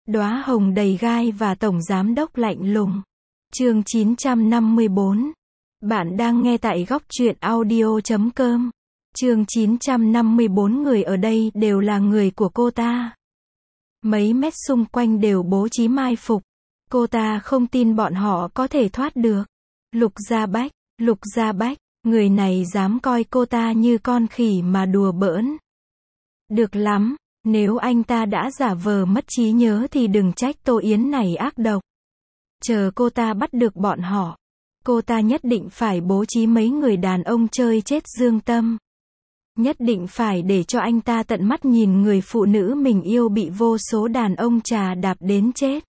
Đóa hồng đầy gai và tổng giám đốc lạnh lùng. Chương 954. Bạn đang nghe tại góc truyện audio.com. Chương 954. Người ở đây đều là người của cô ta. Mấy mét xung quanh đều bố trí mai phục. Cô ta không tin bọn họ có thể thoát được. Lục Gia Bách, người này dám coi cô ta như con khỉ mà đùa bỡn. Được lắm, nếu anh ta đã giả vờ mất trí nhớ thì đừng trách Tô Yến này ác độc. Chờ cô ta bắt được bọn họ, cô ta nhất định phải bố trí mấy người đàn ông chơi chết Dương Tâm. Nhất định phải để cho anh ta tận mắt nhìn người phụ nữ mình yêu bị vô số đàn ông trà đạp đến chết.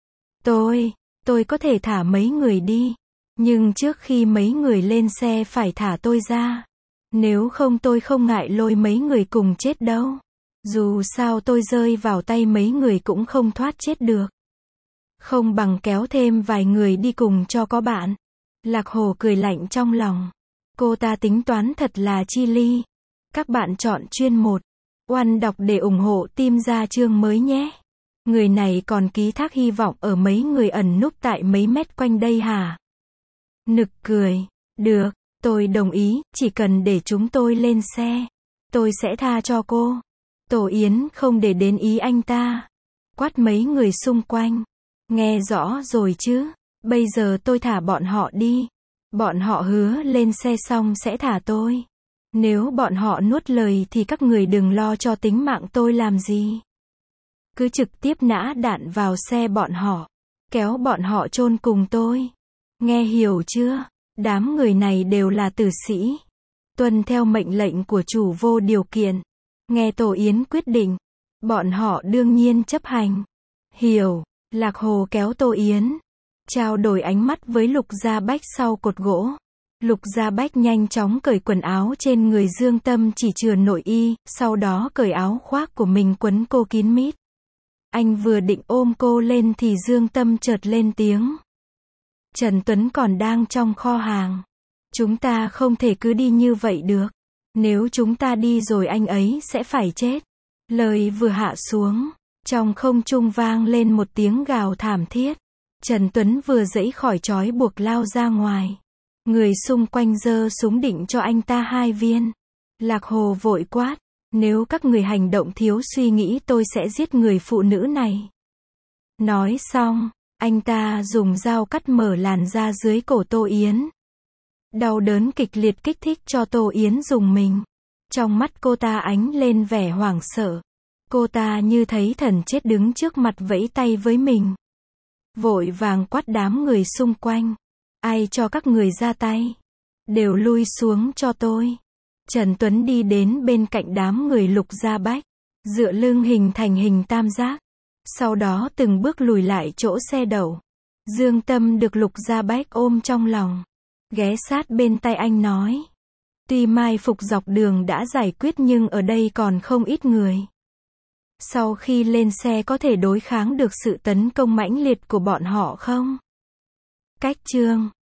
Tôi có thể thả mấy người đi. Nhưng trước khi mấy người lên xe phải thả tôi ra. Nếu không tôi không ngại lôi mấy người cùng chết đâu. Dù sao tôi rơi vào tay mấy người cũng không thoát chết được. Không bằng kéo thêm vài người đi cùng cho có bạn. Lạc Hồ cười lạnh trong lòng. Cô ta tính toán thật là chi ly. Các bạn chọn chuyên 1. Oan đọc để ủng hộ team ra chương mới nhé. Người này còn ký thác hy vọng ở mấy người ẩn núp tại mấy mét quanh đây hả? Nực cười. Được, tôi đồng ý, chỉ cần để chúng tôi lên xe. Tôi sẽ tha cho cô. Tô Yến không để đến ý anh ta. Quát mấy người xung quanh. Nghe rõ rồi chứ? Bây giờ tôi thả bọn họ đi. Bọn họ hứa lên xe xong sẽ thả tôi. Nếu bọn họ nuốt lời thì các người đừng lo cho tính mạng tôi làm gì. Cứ trực tiếp nã đạn vào xe bọn họ. Kéo bọn họ chôn cùng tôi. Nghe hiểu chưa? Đám người này đều là tử sĩ. Tuân theo mệnh lệnh của chủ vô điều kiện. Nghe Tô Yến quyết định. Bọn họ đương nhiên chấp hành. Hiểu. Lạc Hồ kéo Tô Yến. Trao đổi ánh mắt với Lục Gia Bách sau cột gỗ. Lục Gia Bách nhanh chóng cởi quần áo trên người Dương Tâm chỉ chừa nội y, sau đó cởi áo khoác của mình quấn cô kín mít. Anh vừa định ôm cô lên thì Dương Tâm chợt lên tiếng. Trần Tuấn còn đang trong kho hàng. Chúng ta không thể cứ đi như vậy được. Nếu chúng ta đi rồi anh ấy sẽ phải chết. Lời vừa hạ xuống, trong không trung vang lên một tiếng gào thảm thiết. Trần Tuấn vừa giãy khỏi trói buộc lao ra ngoài. Người xung quanh giơ súng định cho anh ta 2 viên. Lạc Hồ vội quát. Nếu các người hành động thiếu suy nghĩ tôi sẽ giết người phụ nữ này. Nói xong, anh ta dùng dao cắt mở làn da dưới cổ Tô Yến. Đau đớn kịch liệt kích thích cho Tô Yến rùng mình. Trong mắt cô ta ánh lên vẻ hoảng sợ. Cô ta như thấy thần chết đứng trước mặt vẫy tay với mình. Vội vàng quát đám người xung quanh. Ai cho các người ra tay? Đều lui xuống cho tôi. Trần Tuấn đi đến bên cạnh đám người Lục Gia Bách. Dựa lưng hình thành hình tam giác. Sau đó từng bước lùi lại chỗ xe đậu. Dương Tâm được Lục Gia Bách ôm trong lòng. Ghé sát bên tay anh nói. Tuy mai phục dọc đường đã giải quyết nhưng ở đây còn không ít người. Sau khi lên xe có thể đối kháng được sự tấn công mãnh liệt của bọn họ không? Cách chương